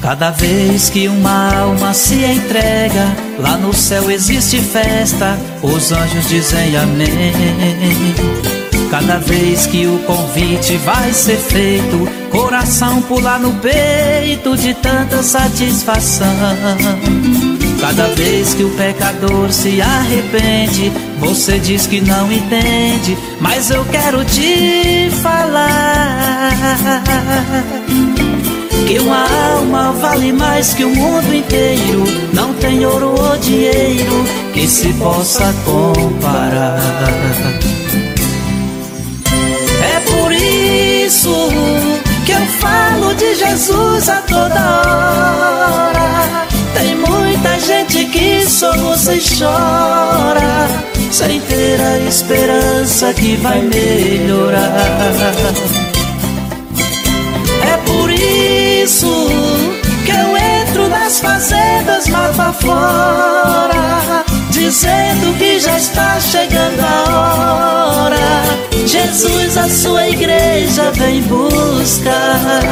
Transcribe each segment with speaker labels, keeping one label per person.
Speaker 1: Cada vez que uma alma se entrega, lá no céu existe festa, os anjos dizem amém. Cada vez que o convite vai ser feito, coração pula no peito de tanta satisfação. Cada vez que o pecador se arrepende, você diz que não entende, mas eu quero te falar que uma alma vale mais que o mundo inteiro. Não tem ouro ou dinheiro que se possa comparar. É por isso que eu falo de Jesus a toda hora. Tem muita gente que soluça e chora, sem ter a esperança que vai melhorar. É por isso que eu entro nas fazendas mapa fora, dizendo que já está chegando a hora. Jesus, a sua igreja vem buscar.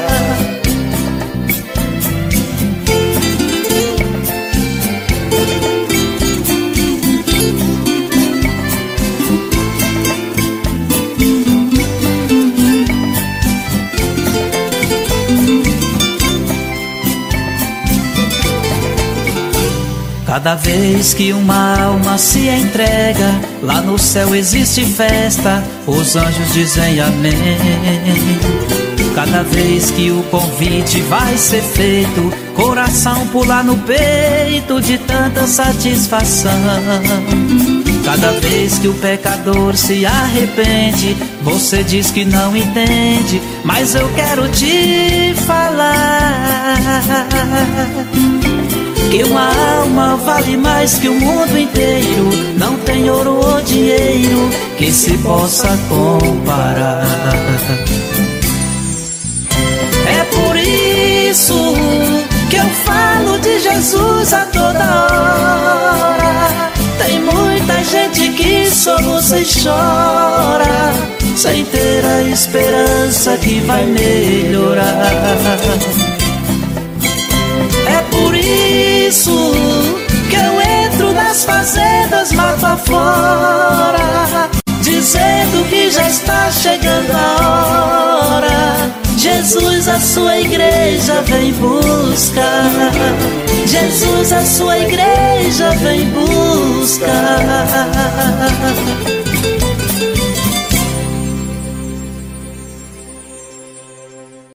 Speaker 1: Cada vez que uma alma se entrega, lá no céu existe festa, os anjos dizem amém. Cada vez que o convite vai ser feito, coração pula no peito de tanta satisfação. Cada vez que o pecador se arrepende, você diz que não entende, mas eu quero te falar que uma alma vale mais que o mundo inteiro. Não tem ouro ou dinheiro que se possa comparar. É por isso que eu falo de Jesus a toda hora. Tem muita gente que soluça e chora, sem ter a esperança que vai melhorar. É por isso que eu entro nas fazendas mapa fora, dizendo que já está chegando a hora. Jesus, a sua igreja vem buscar. Jesus, a sua igreja vem buscar.